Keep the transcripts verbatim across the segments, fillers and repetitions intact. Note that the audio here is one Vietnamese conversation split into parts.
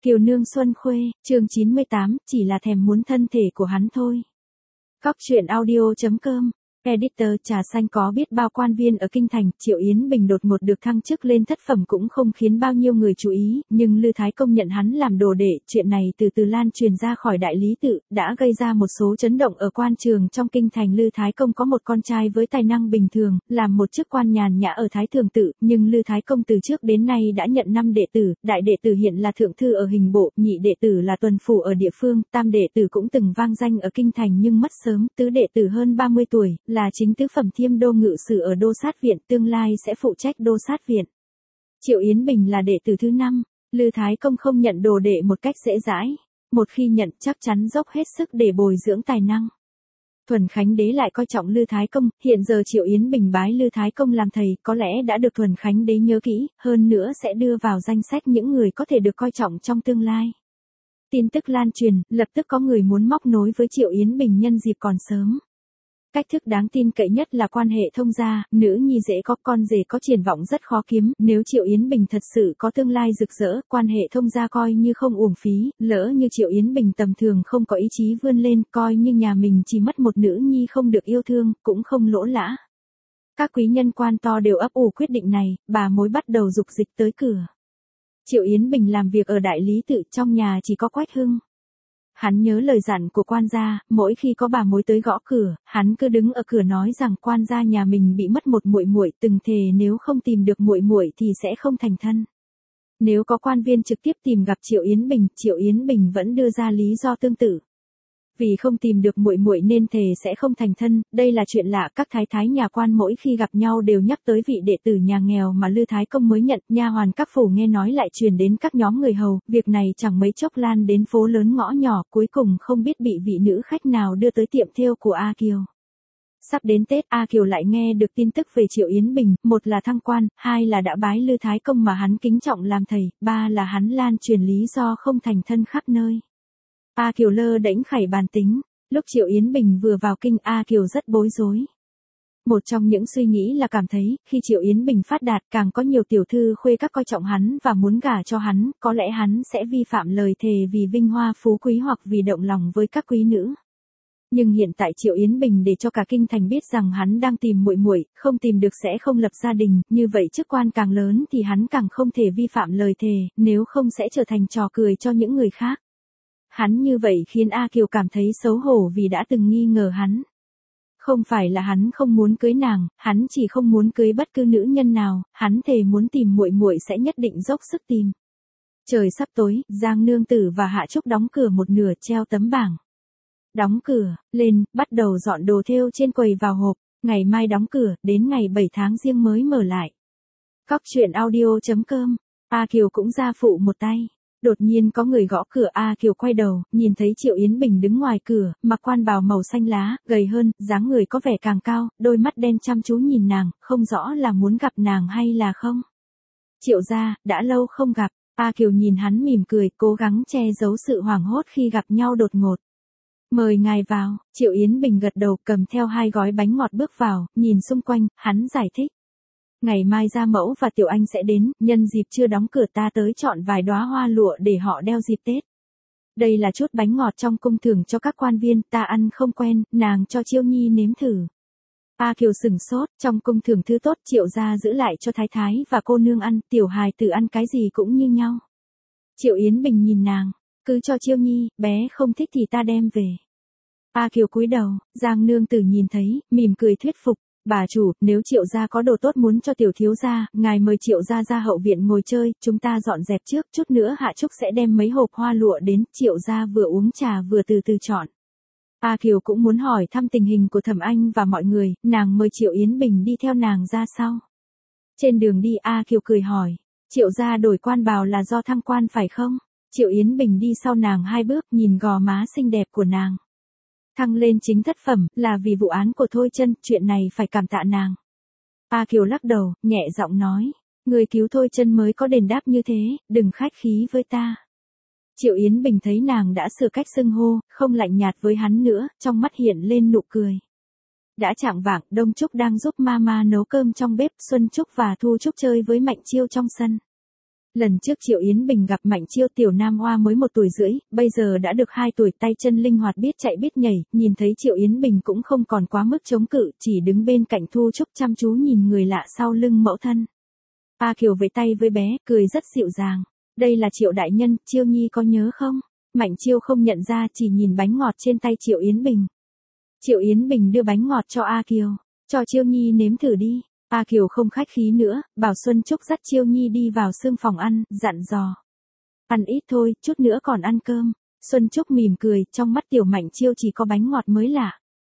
Kiều Nương Xuân Khuê, chương chín mươi tám, chỉ là thèm muốn thân thể của hắn thôi. Góc truyện audio chấm com, Editor Trà Xanh có biết bao quan viên ở Kinh Thành, Triệu Yến Bình đột ngột được thăng chức lên thất phẩm cũng không khiến bao nhiêu người chú ý, nhưng Lư Thái Công nhận hắn làm đồ đệ, chuyện này từ từ lan truyền ra khỏi đại lý tự, đã gây ra một số chấn động ở quan trường trong Kinh Thành. Lư Thái Công có một con trai với tài năng bình thường, làm một chức quan nhàn nhã ở Thái Thường tự, nhưng Lư Thái Công từ trước đến nay đã nhận năm đệ tử, đại đệ tử hiện là thượng thư ở hình bộ, nhị đệ tử là tuần phủ ở địa phương, tam đệ tử cũng từng vang danh ở Kinh Thành nhưng mất sớm, tứ đệ tử hơn ba mươi tuổi, là chính tứ phẩm Thiêm đô ngự sử ở Đô Sát viện, tương lai sẽ phụ trách Đô Sát viện. Triệu Yến Bình là đệ tử thứ năm, Lư Thái Công không nhận đồ đệ một cách dễ dãi, một khi nhận chắc chắn dốc hết sức để bồi dưỡng tài năng. Thuần Khánh Đế lại coi trọng Lư Thái Công, hiện giờ Triệu Yến Bình bái Lư Thái Công làm thầy, có lẽ đã được Thuần Khánh Đế nhớ kỹ, hơn nữa sẽ đưa vào danh sách những người có thể được coi trọng trong tương lai. Tin tức lan truyền, lập tức có người muốn móc nối với Triệu Yến Bình nhân dịp còn sớm. Cách thức đáng tin cậy nhất là quan hệ thông gia, nữ nhi dễ có, con rể có triển vọng rất khó kiếm, nếu Triệu Yến Bình thật sự có tương lai rực rỡ, quan hệ thông gia coi như không uổng phí, lỡ như Triệu Yến Bình tầm thường không có ý chí vươn lên, coi như nhà mình chỉ mất một nữ nhi không được yêu thương, cũng không lỗ lã. Các quý nhân quan to đều ấp ủ quyết định này, bà mối bắt đầu dục dịch tới cửa. Triệu Yến Bình làm việc ở đại lý tự, trong nhà chỉ có Quách Hưng. Hắn nhớ lời dặn của quan gia, mỗi khi có bà mối tới gõ cửa, hắn cứ đứng ở cửa nói rằng quan gia nhà mình bị mất một muội muội, từng thề nếu không tìm được muội muội thì sẽ không thành thân. Nếu có quan viên trực tiếp tìm gặp Triệu Yến Bình, Triệu Yến Bình vẫn đưa ra lý do tương tự. Vì không tìm được muội muội nên thề sẽ không thành thân, đây là chuyện lạ, các thái thái nhà quan mỗi khi gặp nhau đều nhắc tới vị đệ tử nhà nghèo mà Lư Thái Công mới nhận, nha hoàn các phủ nghe nói lại truyền đến các nhóm người hầu, việc này chẳng mấy chốc lan đến phố lớn ngõ nhỏ, cuối cùng không biết bị vị nữ khách nào đưa tới tiệm thêu của A Kiều. Sắp đến Tết, A Kiều lại nghe được tin tức về Triệu Yến Bình, một là thăng quan, hai là đã bái Lư Thái Công mà hắn kính trọng làm thầy, ba là hắn lan truyền lý do không thành thân khắp nơi. A Kiều lơ đễnh khảy bàn tính, lúc Triệu Yến Bình vừa vào kinh A Kiều rất bối rối. Một trong những suy nghĩ là cảm thấy, khi Triệu Yến Bình phát đạt càng có nhiều tiểu thư khuê các coi trọng hắn và muốn gả cho hắn, có lẽ hắn sẽ vi phạm lời thề vì vinh hoa phú quý hoặc vì động lòng với các quý nữ. Nhưng hiện tại Triệu Yến Bình để cho cả kinh thành biết rằng hắn đang tìm muội muội, không tìm được sẽ không lập gia đình, như vậy chức quan càng lớn thì hắn càng không thể vi phạm lời thề, nếu không sẽ trở thành trò cười cho những người khác. Hắn như vậy khiến A Kiều cảm thấy xấu hổ vì đã từng nghi ngờ hắn. Không phải là hắn không muốn cưới nàng, hắn chỉ không muốn cưới bất cứ nữ nhân nào, hắn thề muốn tìm muội muội sẽ nhất định dốc sức tìm. Trời sắp tối, Giang Nương Tử và Hạ Trúc đóng cửa một nửa treo tấm bảng. Đóng cửa, lên, bắt đầu dọn đồ thêu trên quầy vào hộp, ngày mai đóng cửa, đến ngày bảy tháng Giêng mới mở lại. Góc truyện audio chấm com, A Kiều cũng ra phụ một tay. Đột nhiên có người gõ cửa, A Kiều quay đầu, nhìn thấy Triệu Yến Bình đứng ngoài cửa, mặc quan bào màu xanh lá, gầy hơn, dáng người có vẻ càng cao, đôi mắt đen chăm chú nhìn nàng, không rõ là muốn gặp nàng hay là không. Triệu gia, đã lâu không gặp, A Kiều nhìn hắn mỉm cười, cố gắng che giấu sự hoảng hốt khi gặp nhau đột ngột. Mời ngài vào, Triệu Yến Bình gật đầu, cầm theo hai gói bánh ngọt bước vào, nhìn xung quanh, hắn giải thích. Ngày mai Gia Mẫu và Tiểu Anh sẽ đến, nhân dịp chưa đóng cửa ta tới chọn vài đóa hoa lụa để họ đeo dịp Tết. Đây là chút bánh ngọt trong cung thưởng cho các quan viên, ta ăn không quen, nàng cho Chiêu Nhi nếm thử. A Kiều sừng sốt, trong cung thưởng thứ tốt Triệu gia giữ lại cho thái thái và cô nương ăn, tiểu hài tử ăn cái gì cũng như nhau. Triệu Yến Bình nhìn nàng, cứ cho Chiêu Nhi, bé không thích thì ta đem về. A Kiều cúi đầu, Giang Nương Tử nhìn thấy, mỉm cười thuyết phục. Bà chủ, nếu Triệu gia có đồ tốt muốn cho tiểu thiếu gia, ngài mời Triệu gia ra hậu viện ngồi chơi, chúng ta dọn dẹp trước, chút nữa Hạ Trúc sẽ đem mấy hộp hoa lụa đến, Triệu gia vừa uống trà vừa từ từ chọn. A Kiều cũng muốn hỏi thăm tình hình của Thẩm Anh và mọi người, nàng mời Triệu Yến Bình đi theo nàng ra sau. Trên đường đi A Kiều cười hỏi, Triệu gia đổi quan bào là do thăng quan phải không? Triệu Yến Bình đi sau nàng hai bước, nhìn gò má xinh đẹp của nàng. Thăng lên chính thất phẩm, là vì vụ án của Thôi Chân, chuyện này phải cảm tạ nàng. A Kiều lắc đầu, nhẹ giọng nói, người cứu Thôi Chân mới có đền đáp như thế, đừng khách khí với ta. Triệu Yến Bình thấy nàng đã sửa cách xưng hô, không lạnh nhạt với hắn nữa, trong mắt hiện lên nụ cười. Đã chạng vạng, Đông Trúc đang giúp Mama nấu cơm trong bếp, Xuân Trúc và Thu Trúc chơi với Mạnh Chiêu trong sân. Lần trước Triệu Yến Bình gặp Mạnh Chiêu tiểu nam hoa mới một tuổi rưỡi, bây giờ đã được hai tuổi, tay chân linh hoạt, biết chạy biết nhảy, nhìn thấy Triệu Yến Bình cũng không còn quá mức chống cự, chỉ đứng bên cạnh Thu Trúc chăm chú nhìn người lạ sau lưng mẫu thân. A Kiều vẫy tay với bé, cười rất dịu dàng. Đây là Triệu đại nhân, Chiêu Nhi có nhớ không? Mạnh Chiêu không nhận ra, chỉ nhìn bánh ngọt trên tay Triệu Yến Bình. Triệu Yến Bình đưa bánh ngọt cho A Kiều, cho Chiêu Nhi nếm thử đi. A Kiều không khách khí nữa, bảo Xuân Trúc dắt Chiêu Nhi đi vào xương phòng ăn, dặn dò. Ăn ít thôi, chút nữa còn ăn cơm. Xuân Trúc mỉm cười, trong mắt tiểu Mạnh Chiêu chỉ có bánh ngọt mới lạ.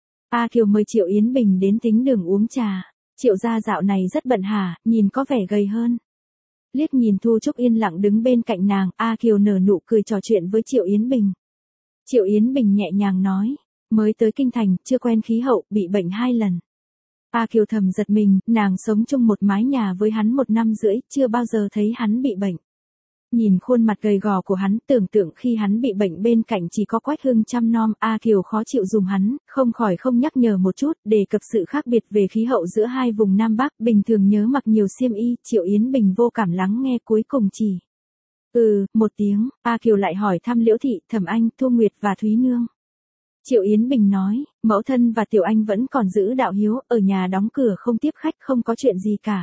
A Kiều mời Triệu Yến Bình đến thính đường uống trà. Triệu gia dạo này rất bận hả, nhìn có vẻ gầy hơn. Liếc nhìn Thu Trúc yên lặng đứng bên cạnh nàng, A Kiều nở nụ cười trò chuyện với Triệu Yến Bình. Triệu Yến Bình nhẹ nhàng nói, mới tới kinh thành, chưa quen khí hậu, bị bệnh hai lần. A Kiều thầm giật mình, nàng sống chung một mái nhà với hắn một năm rưỡi, chưa bao giờ thấy hắn bị bệnh. Nhìn khuôn mặt gầy gò của hắn, tưởng tượng khi hắn bị bệnh bên cạnh chỉ có Quách Hưng chăm nom, A Kiều khó chịu dùng hắn, không khỏi không nhắc nhở một chút, đề cập sự khác biệt về khí hậu giữa hai vùng Nam Bắc, bình thường nhớ mặc nhiều xiêm y, Triệu Yến Bình vô cảm lắng nghe, cuối cùng chỉ. Ừ, một tiếng, A Kiều lại hỏi thăm Liễu Thị, Thẩm Anh, Thu Nguyệt và Thúy Nương. Triệu Yến Bình nói, mẫu thân và Tiểu Anh vẫn còn giữ đạo hiếu, ở nhà đóng cửa không tiếp khách, không có chuyện gì cả.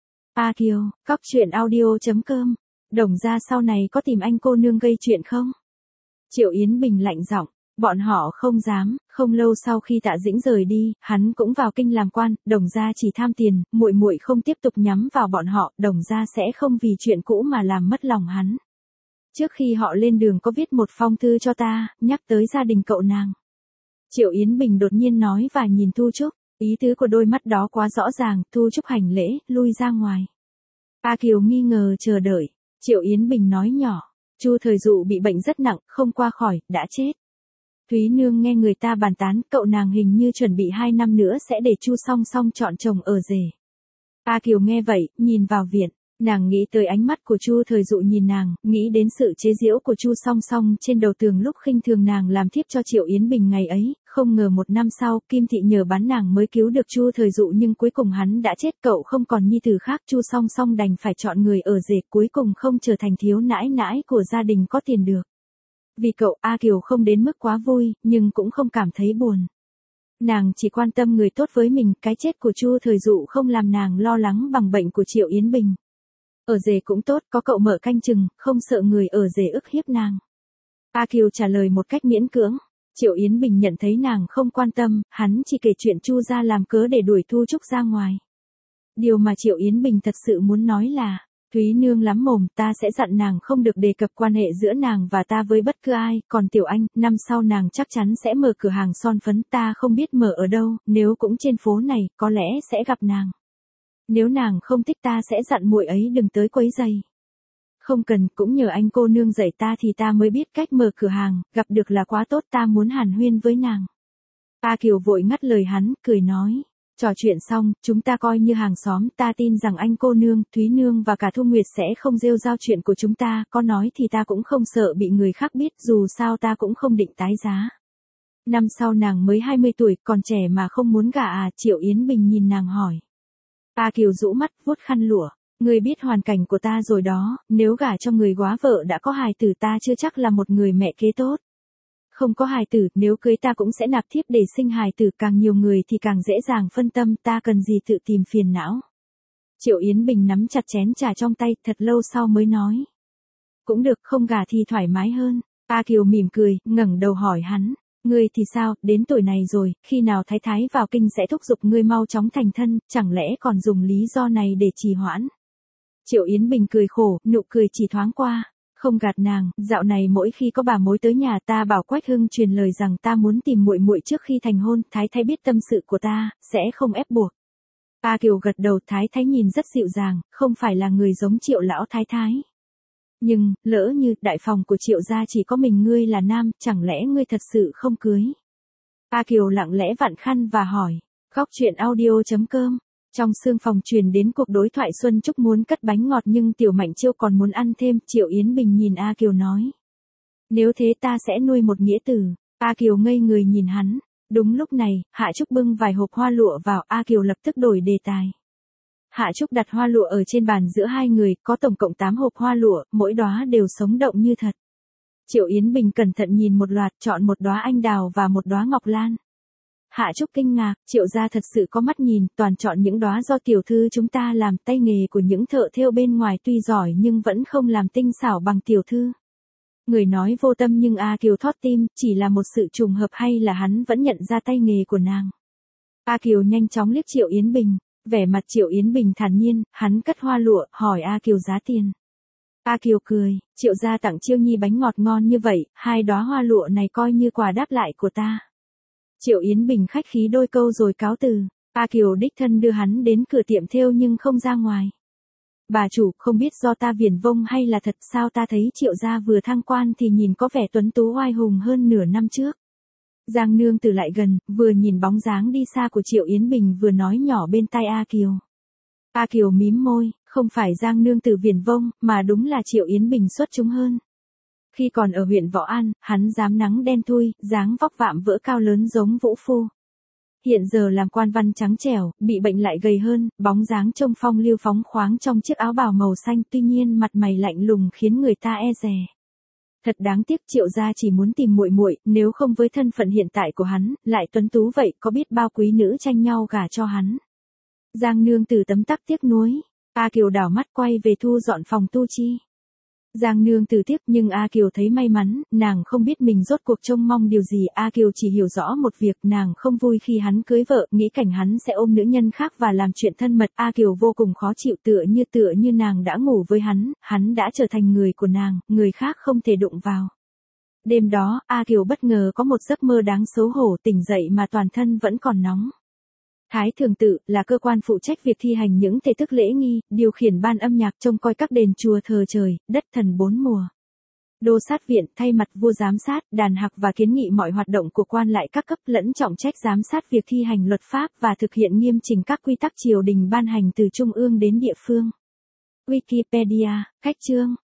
A Kiều, cóc truyện audio chấm com. Đồng gia sau này có tìm anh cô nương gây chuyện không? Triệu Yến Bình lạnh giọng, bọn họ không dám. Không lâu sau khi Tạ Dĩnh rời đi, hắn cũng vào kinh làm quan, Đồng gia chỉ tham tiền, muội muội không tiếp tục nhắm vào bọn họ, Đồng gia sẽ không vì chuyện cũ mà làm mất lòng hắn. Trước khi họ lên đường có viết một phong thư cho ta, nhắc tới gia đình cậu nàng. Triệu Yến Bình đột nhiên nói và nhìn Thu Trúc, ý tứ của đôi mắt đó quá rõ ràng, Thu Trúc hành lễ, lui ra ngoài. A Kiều nghi ngờ chờ đợi. Triệu Yến Bình nói nhỏ, Chu Thời Dụ bị bệnh rất nặng, không qua khỏi, đã chết. Thúy Nương nghe người ta bàn tán, cậu nàng hình như chuẩn bị hai năm nữa sẽ để Chu Song Song chọn chồng ở rể. A Kiều nghe vậy, nhìn vào viện, nàng nghĩ tới ánh mắt của Chu Thời Dụ nhìn nàng, nghĩ đến sự chế giễu của Chu Song Song trên đầu tường lúc khinh thường nàng làm thiếp cho Triệu Yến Bình ngày ấy, không ngờ một năm sau, Kim Thị nhờ bán nàng mới cứu được Chu Thời Dụ nhưng cuối cùng hắn đã chết, cậu không còn nhi tử khác, Chu Song Song đành phải chọn người ở rể, cuối cùng không trở thành thiếu nãi nãi của gia đình có tiền được. Vì cậu, A Kiều không đến mức quá vui, nhưng cũng không cảm thấy buồn. Nàng chỉ quan tâm người tốt với mình, cái chết của Chu Thời Dụ không làm nàng lo lắng bằng bệnh của Triệu Yến Bình. Ở rể cũng tốt, có cậu mở canh chừng, không sợ người ở rể ức hiếp nàng. A Kiều trả lời một cách miễn cưỡng. Triệu Yến Bình nhận thấy nàng không quan tâm, hắn chỉ kể chuyện Chu gia làm cớ để đuổi Thu Trúc ra ngoài. Điều mà Triệu Yến Bình thật sự muốn nói là, Thúy Nương lắm mồm, ta sẽ dặn nàng không được đề cập quan hệ giữa nàng và ta với bất cứ ai, còn Tiểu Anh, năm sau nàng chắc chắn sẽ mở cửa hàng son phấn, ta không biết mở ở đâu, nếu cũng trên phố này, có lẽ sẽ gặp nàng. Nếu nàng không thích ta sẽ dặn muội ấy đừng tới quấy rầy. Không cần, cũng nhờ anh cô nương dạy ta thì ta mới biết cách mở cửa hàng, gặp được là quá tốt, ta muốn hàn huyên với nàng. A Kiều vội ngắt lời hắn, cười nói, trò chuyện xong, chúng ta coi như hàng xóm, ta tin rằng anh cô nương, Thúy Nương và cả Thu Nguyệt sẽ không rêu rao chuyện của chúng ta, có nói thì ta cũng không sợ bị người khác biết, dù sao ta cũng không định tái giá. Năm sau nàng mới hai mươi tuổi, còn trẻ mà không muốn gả à, Triệu Yến Bình nhìn nàng hỏi. A Kiều rũ mắt, vuốt khăn lụa. Ngươi biết hoàn cảnh của ta rồi đó, nếu gả cho người góa vợ đã có hài tử ta chưa chắc là một người mẹ kế tốt. Không có hài tử, nếu cưới ta cũng sẽ nạp thiếp để sinh hài tử, càng nhiều người thì càng dễ dàng phân tâm, ta cần gì tự tìm phiền não. Triệu Yến Bình nắm chặt chén trà trong tay, thật lâu sau mới nói. Cũng được, không gả thì thoải mái hơn. A Kiều mỉm cười, ngẩng đầu hỏi hắn. Ngươi thì sao, đến tuổi này rồi, khi nào thái thái vào kinh sẽ thúc giục ngươi mau chóng thành thân, chẳng lẽ còn dùng lý do này để trì hoãn. Triệu Yến Bình cười khổ, nụ cười chỉ thoáng qua, không gạt nàng, dạo này mỗi khi có bà mối tới nhà ta bảo Quách Hưng truyền lời rằng ta muốn tìm muội muội trước khi thành hôn, thái thái biết tâm sự của ta, sẽ không ép buộc. A Kiều gật đầu, thái thái nhìn rất dịu dàng, không phải là người giống Triệu lão thái thái. Nhưng, lỡ như, đại phòng của Triệu gia chỉ có mình ngươi là nam, chẳng lẽ ngươi thật sự không cưới? A Kiều lặng lẽ vặn khăn và hỏi, cóc truyện audio chấm com. Trong sương phòng truyền đến cuộc đối thoại, Xuân Trúc muốn cất bánh ngọt nhưng Tiểu Mạnh Chiêu còn muốn ăn thêm, Triệu Yến Bình nhìn A Kiều nói. Nếu thế ta sẽ nuôi một nghĩa tử. A Kiều ngây người nhìn hắn. Đúng lúc này, Hạ Trúc bưng vài hộp hoa lụa vào, A Kiều lập tức đổi đề tài. Hạ Trúc đặt hoa lụa ở trên bàn giữa hai người, có tổng cộng tám hộp hoa lụa, mỗi đóa đều sống động như thật. Triệu Yến Bình cẩn thận nhìn một loạt, chọn một đóa anh đào và một đóa ngọc lan. Hạ Trúc kinh ngạc, Triệu gia thật sự có mắt nhìn, toàn chọn những đóa do tiểu thư chúng ta làm, tay nghề của những thợ thêu bên ngoài tuy giỏi nhưng vẫn không làm tinh xảo bằng tiểu thư. Người nói vô tâm nhưng A Kiều thót tim, chỉ là một sự trùng hợp hay là hắn vẫn nhận ra tay nghề của nàng. A Kiều nhanh chóng liếc Triệu Yến Bình, vẻ mặt Triệu Yến Bình thản nhiên, hắn cất hoa lụa, hỏi A Kiều giá tiền. A Kiều cười, Triệu gia tặng Chiêu Nhi bánh ngọt ngon như vậy, hai đóa hoa lụa này coi như quà đáp lại của ta. Triệu Yến Bình khách khí đôi câu rồi cáo từ. A Kiều đích thân đưa hắn đến cửa tiệm thêu nhưng không ra ngoài. Bà chủ, không biết do ta viển vông hay là thật sao ta thấy Triệu gia vừa thăng quan thì nhìn có vẻ tuấn tú oai hùng hơn nửa năm trước. Giang nương từ lại gần, vừa nhìn bóng dáng đi xa của Triệu Yến Bình vừa nói nhỏ bên tai A Kiều. A Kiều mím môi, không phải Giang nương từ viển vông, mà đúng là Triệu Yến Bình xuất chúng hơn. Khi còn ở huyện Võ An, hắn dám nắng đen thui, dáng vóc vạm vỡ cao lớn giống vũ phu. Hiện giờ làm quan văn trắng trẻo, bị bệnh lại gầy hơn, bóng dáng trông phong lưu phóng khoáng trong chiếc áo bào màu xanh, tuy nhiên mặt mày lạnh lùng khiến người ta e dè. Thật đáng tiếc Triệu gia chỉ muốn tìm muội muội, nếu không với thân phận hiện tại của hắn, lại tuấn tú vậy, có biết bao quý nữ tranh nhau gả cho hắn. Giang nương từ tấm tắc tiếc nuối, A Kiều đảo mắt quay về thu dọn phòng tu chi. Giang nương từ tiếc nhưng A Kiều thấy may mắn, nàng không biết mình rốt cuộc trông mong điều gì. A Kiều chỉ hiểu rõ một việc, nàng không vui khi hắn cưới vợ, nghĩ cảnh hắn sẽ ôm nữ nhân khác và làm chuyện thân mật. A Kiều vô cùng khó chịu, tựa như tựa như nàng đã ngủ với hắn, hắn đã trở thành người của nàng, người khác không thể đụng vào. Đêm đó, A Kiều bất ngờ có một giấc mơ đáng xấu hổ, tỉnh dậy mà toàn thân vẫn còn nóng. Thái Thường Tự là cơ quan phụ trách việc thi hành những thể thức lễ nghi, điều khiển ban âm nhạc, trông coi các đền chùa thờ trời, đất thần bốn mùa. Đô sát viện thay mặt vua giám sát, đàn hạc và kiến nghị mọi hoạt động của quan lại các cấp, lẫn trọng trách giám sát việc thi hành luật pháp và thực hiện nghiêm chỉnh các quy tắc triều đình ban hành từ trung ương đến địa phương. Wikipedia, cách chương